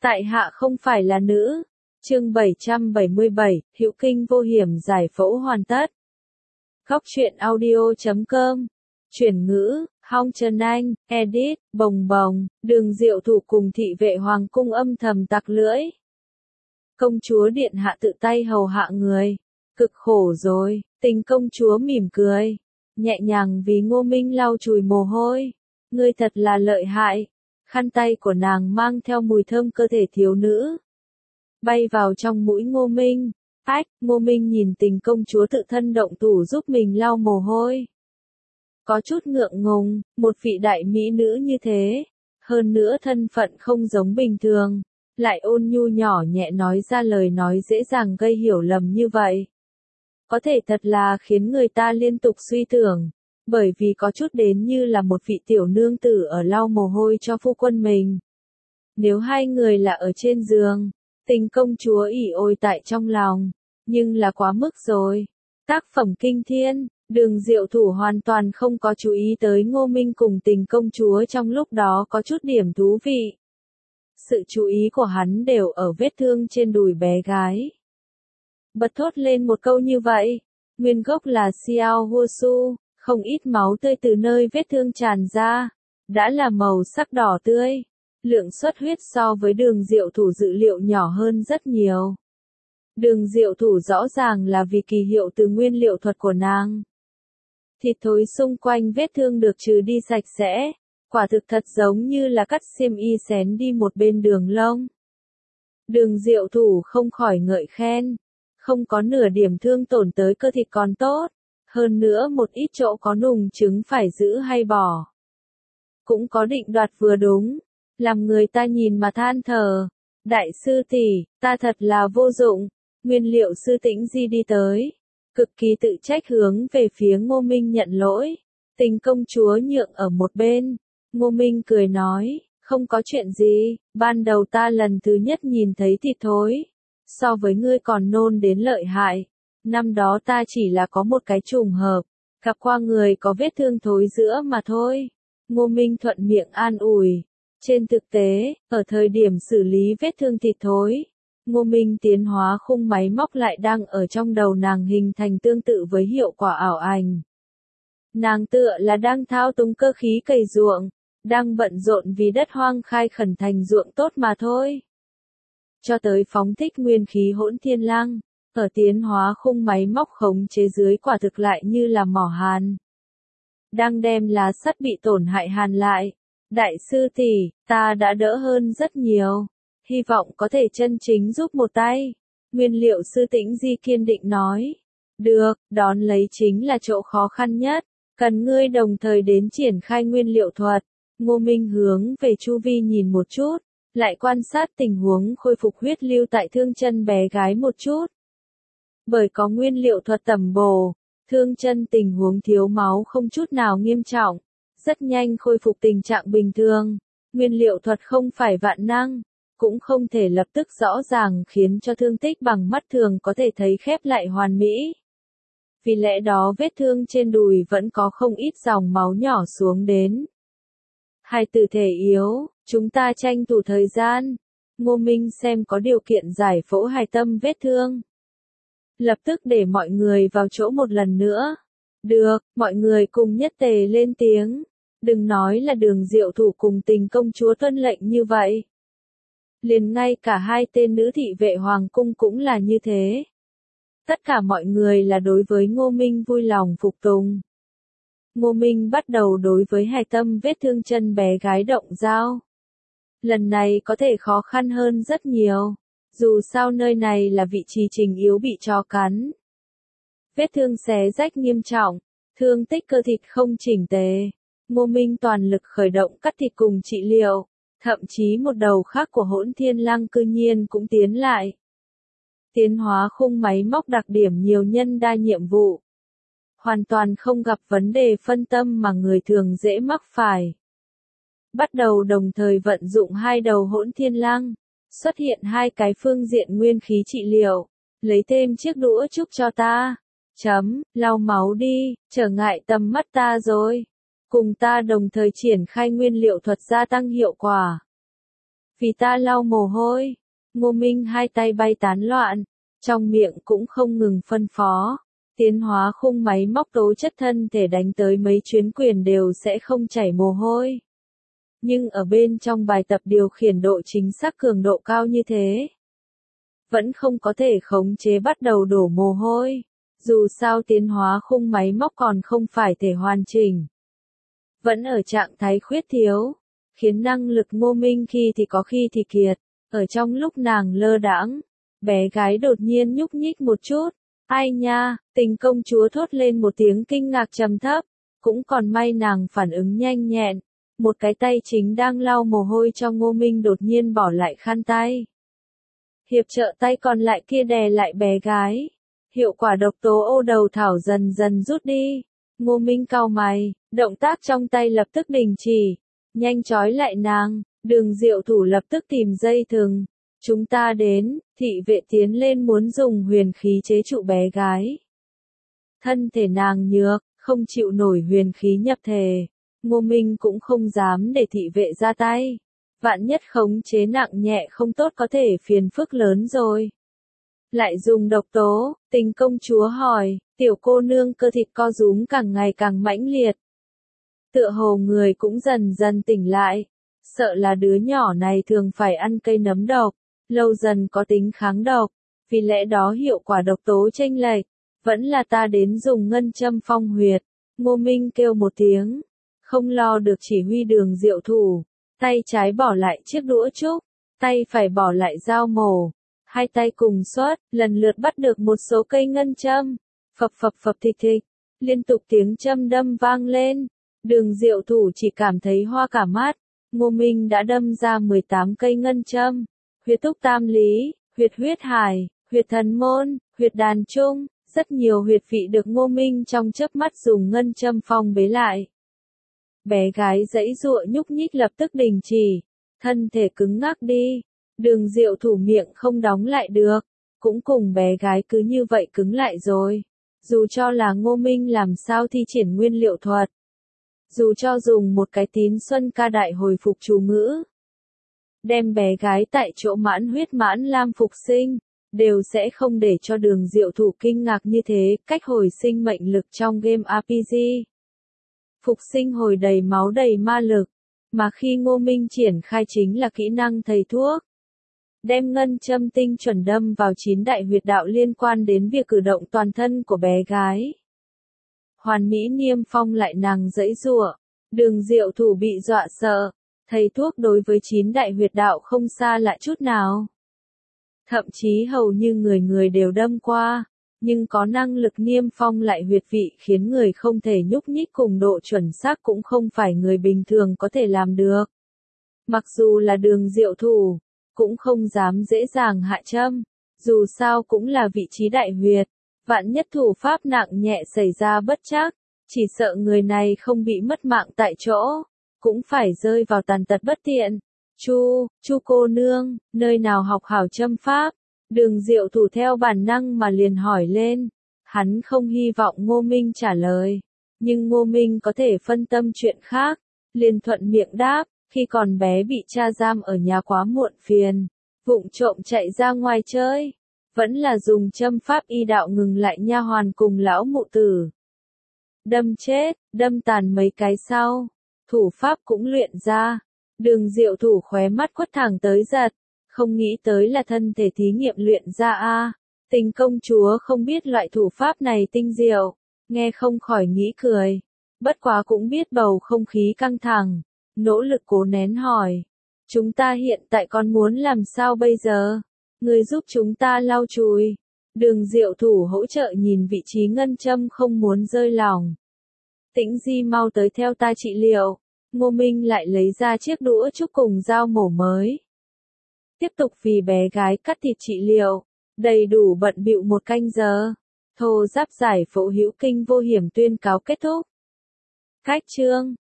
Tại hạ không phải là nữ. Chương 777, Hữu kinh vô hiểm giải phẫu hoàn tất. Góc truyện audio.com. Chuyển ngữ, Hong Trần Anh, edit, Bồng Bồng, Đường Diệu Thủ cùng thị vệ hoàng cung âm thầm tặc lưỡi. Công chúa điện hạ tự tay hầu hạ người. Cực khổ rồi, Tình công chúa mỉm cười. Nhẹ nhàng vì Ngô Minh lau chùi mồ hôi. Ngươi thật là lợi hại. Khăn tay của nàng mang theo mùi thơm cơ thể thiếu nữ. Bay vào trong mũi Ngô Minh. Ngô Minh nhìn Tình công chúa tự thân động thủ giúp mình lau mồ hôi. Có chút ngượng ngùng, một vị đại mỹ nữ như thế. Hơn nữa thân phận không giống bình thường. Lại ôn nhu nhỏ nhẹ nói ra lời nói dễ dàng gây hiểu lầm như vậy. Có thể thật là khiến người ta liên tục suy tưởng. Bởi vì có chút đến như là một vị tiểu nương tử ở lau mồ hôi cho phu quân mình. Nếu hai người là ở trên giường, Tình công chúa ỉ ôi tại trong lòng, nhưng là quá mức rồi. Tác phẩm kinh thiên, Đường Diệu Thủ hoàn toàn không có chú ý tới Ngô Minh cùng Tình công chúa trong lúc đó có chút điểm thú vị. Sự chú ý của hắn đều ở vết thương trên đùi bé gái. Bật thốt lên một câu như vậy, nguyên gốc là Xiao Hua Su, không ít máu tươi từ nơi vết thương tràn ra, đã là màu sắc đỏ tươi. Lượng xuất huyết so với Đường Diệu Thủ dự liệu nhỏ hơn rất nhiều. Đường Diệu Thủ rõ ràng là vì kỳ hiệu từ nguyên liệu thuật của nàng. Thịt thối xung quanh vết thương được trừ đi sạch sẽ, quả thực thật giống như là cắt xiêm y xén đi một bên đường lông. Đường Diệu Thủ không khỏi ngợi khen, không có nửa điểm thương tổn tới cơ thịt còn tốt, hơn nữa một ít chỗ có nùng trứng phải giữ hay bỏ. Cũng có định đoạt vừa đúng, làm người ta nhìn mà than thở. Đại sư tỷ, ta thật là vô dụng. Nguyên liệu sư Tĩnh Di đi tới, cực kỳ tự trách hướng về phía Ngô Minh nhận lỗi. Tình công chúa nhượng ở một bên. Ngô Minh cười nói, không có chuyện gì, ban đầu ta lần thứ nhất nhìn thấy thịt thối. So với ngươi còn nôn đến lợi hại. Năm đó ta chỉ là có một cái trùng hợp, gặp qua người có vết thương thối giữa mà thôi. Ngô Minh thuận miệng an ủi. Trên thực tế, ở thời điểm xử lý vết thương thịt thối, Ngô Minh tiến hóa khung máy móc lại đang ở trong đầu nàng hình thành tương tự với hiệu quả ảo ảnh. Nàng tựa là đang thao túng cơ khí cày ruộng, đang bận rộn vì đất hoang khai khẩn thành ruộng tốt mà thôi. Cho tới phóng thích nguyên khí hỗn thiên lăng, ở tiến hóa khung máy móc khống chế dưới quả thực lại như là mỏ hàn. Đang đem lá sắt bị tổn hại hàn lại. Đại sư tỷ, ta đã đỡ hơn rất nhiều. Hy vọng có thể chân chính giúp một tay. Nguyên liệu sư Tĩnh Di kiên định nói. Được, đón lấy chính là chỗ khó khăn nhất. Cần ngươi đồng thời đến triển khai nguyên liệu thuật. Ngô Minh hướng về chu vi nhìn một chút. Lại quan sát tình huống khôi phục huyết lưu tại thương chân bé gái một chút. Bởi có nguyên liệu thuật tẩm bổ, thương chân tình huống thiếu máu không chút nào nghiêm trọng. Rất nhanh khôi phục tình trạng bình thường. Nguyên liệu thuật không phải vạn năng, cũng không thể lập tức rõ ràng khiến cho thương tích bằng mắt thường có thể thấy khép lại hoàn mỹ. Vì lẽ đó vết thương trên đùi vẫn có không ít dòng máu nhỏ xuống đến. Hai tử thể yếu, chúng ta tranh thủ thời gian. Ngô Minh xem có điều kiện giải phẫu hài tâm vết thương. Lập tức để mọi người vào chỗ một lần nữa. Được, mọi người cùng nhất tề lên tiếng. Đừng nói là Đường Diệu Thủ cùng Tình công chúa tuân lệnh như vậy. Liền ngay cả hai tên nữ thị vệ hoàng cung cũng là như thế. Tất cả mọi người là đối với Ngô Minh vui lòng phục tùng. Ngô Minh bắt đầu đối với hài tâm vết thương chân bé gái động dao. Lần này có thể khó khăn hơn rất nhiều. Dù sao nơi này là vị trí trình yếu bị chó cắn. Vết thương xé rách nghiêm trọng, thương tích cơ thịt không chỉnh tề. Ngô Minh toàn lực khởi động cắt thịt cùng trị liệu, thậm chí một đầu khác của hỗn thiên lăng cư nhiên cũng tiến lại. Tiến hóa khung máy móc đặc điểm nhiều nhân đa nhiệm vụ. Hoàn toàn không gặp vấn đề phân tâm mà người thường dễ mắc phải. Bắt đầu đồng thời vận dụng hai đầu hỗn thiên lăng, xuất hiện hai cái phương diện nguyên khí trị liệu, lấy thêm chiếc đũa trúc cho ta. Lau máu đi, trở ngại tầm mắt ta rồi. Cùng ta đồng thời triển khai nguyên liệu thuật gia tăng hiệu quả. Vì ta lau mồ hôi. Ngô Minh hai tay bay tán loạn, trong miệng cũng không ngừng phân phó. Tiến hóa khung máy móc tố chất thân thể đánh tới mấy chuyến quyền đều sẽ không chảy mồ hôi. Nhưng ở bên trong bài tập điều khiển độ chính xác cường độ cao như thế, vẫn không có thể khống chế bắt đầu đổ mồ hôi. Dù sao tiến hóa khung máy móc còn không phải thể hoàn chỉnh. Vẫn ở trạng thái khuyết thiếu, khiến năng lực Ngô Minh khi thì có khi thì kiệt. Ở trong lúc nàng lơ đãng, bé gái đột nhiên nhúc nhích một chút. Ai nha, Tình công chúa thốt lên một tiếng kinh ngạc trầm thấp. Cũng còn may nàng phản ứng nhanh nhẹn. Một cái tay chính đang lau mồ hôi cho Ngô Minh đột nhiên bỏ lại khăn tay. Hiệp trợ tay còn lại kia đè lại bé gái. Hiệu quả độc tố ô đầu thảo dần dần rút đi. Ngô Minh cau mày, động tác trong tay lập tức đình chỉ. Nhanh trói lại nàng, Đường Diệu Thủ lập tức tìm dây thừng. Chúng ta đến, thị vệ tiến lên muốn dùng huyền khí chế trụ bé gái. Thân thể nàng nhược, không chịu nổi huyền khí nhập thể. Ngô Minh cũng không dám để thị vệ ra tay. Vạn nhất khống chế nặng nhẹ không tốt có thể phiền phức lớn rồi. Lại dùng độc tố, Tình công chúa hỏi, tiểu cô nương cơ thịt co rúm càng ngày càng mãnh liệt. Tựa hồ người cũng dần dần tỉnh lại. Sợ là đứa nhỏ này thường phải ăn cây nấm độc, lâu dần có tính kháng độc. Vì lẽ đó hiệu quả độc tố chênh lệch. Vẫn là ta đến dùng ngân châm phong huyệt. Ngô Minh kêu một tiếng. Không lo được chỉ huy Đường Diệu Thủ. Tay trái bỏ lại chiếc đũa trúc. Tay phải bỏ lại dao mổ. Hai tay cùng xuất, lần lượt bắt được một số cây ngân châm. Phập phập phập thịch thịch. Liên tục tiếng châm đâm vang lên. Đường Diệu Thủ chỉ cảm thấy hoa cả mắt. Ngô Minh đã đâm ra 18 cây ngân châm. Huyệt túc tam lý, huyệt huyết hải, huyệt thần môn, huyệt đàn trung. Rất nhiều huyệt vị được Ngô Minh trong chớp mắt dùng ngân châm phong bế lại. Bé gái giãy giụa nhúc nhích lập tức đình chỉ. Thân thể cứng ngắc đi. Đường Diệu Thủ miệng không đóng lại được. Cũng cùng bé gái cứ như vậy cứng lại rồi. Dù cho là Ngô Minh làm sao thi triển nguyên liệu thuật. Dù cho dùng một cái tín xuân ca đại hồi phục chú ngữ. Đem bé gái tại chỗ mãn huyết mãn lam phục sinh. Đều sẽ không để cho Đường Diệu Thủ kinh ngạc như thế. Cách hồi sinh mệnh lực trong game RPG. Phục sinh hồi đầy máu đầy ma lực. Mà khi Ngô Minh triển khai chính là kỹ năng thầy thuốc. Đem ngân châm tinh chuẩn đâm vào 9 đại huyệt đạo liên quan đến việc cử động toàn thân của bé gái. Hoàn mỹ niêm phong lại nàng giãy giụa. Đường Diệu Thủ bị dọa sợ. Thầy thuốc đối với 9 đại huyệt đạo không xa lạ chút nào. Thậm chí hầu như người người đều đâm qua. Nhưng có năng lực niêm phong lại huyệt vị khiến người không thể nhúc nhích cùng độ chuẩn xác cũng không phải người bình thường có thể làm được. Mặc dù là Đường Diệu Thủ, cũng không dám dễ dàng hạ châm. Dù sao cũng là vị trí đại huyệt. Vạn nhất thủ pháp nặng nhẹ xảy ra bất trắc, chỉ sợ người này không bị mất mạng tại chỗ, cũng phải rơi vào tàn tật bất tiện. Chu cô nương, nơi nào học hảo châm pháp? Đường Diệu Thủ theo bản năng mà liền hỏi lên. Hắn không hy vọng Ngô Minh trả lời, nhưng Ngô Minh có thể phân tâm chuyện khác, liền thuận miệng đáp, khi còn bé bị cha giam ở nhà quá muộn phiền, vụng trộm chạy ra ngoài chơi. Vẫn là dùng châm pháp y đạo ngừng lại nha hoàn cùng lão mụ tử. Đâm chết, đâm tàn mấy cái sau. Thủ pháp cũng luyện ra. Đường Diệu Thủ khóe mắt quất thẳng tới giật. Không nghĩ tới là thân thể thí nghiệm luyện ra a. Tình công chúa không biết loại thủ pháp này tinh diệu. Nghe không khỏi nghĩ cười. Bất quá cũng biết bầu không khí căng thẳng. Nỗ lực cố nén hỏi. Chúng ta hiện tại còn muốn làm sao bây giờ? Người giúp chúng ta lau chùi. Đường Diệu Thủ hỗ trợ nhìn vị trí ngân châm không muốn rơi lỏng. Tĩnh Di mau tới theo ta trị liệu. Ngô Minh lại lấy ra chiếc đũa trúc cùng dao mổ mới. Tiếp tục vì bé gái cắt thịt trị liệu. Đầy đủ bận bịu 1 canh giờ. Thô giáp giải phẫu hữu kinh vô hiểm tuyên cáo kết thúc. Cách chương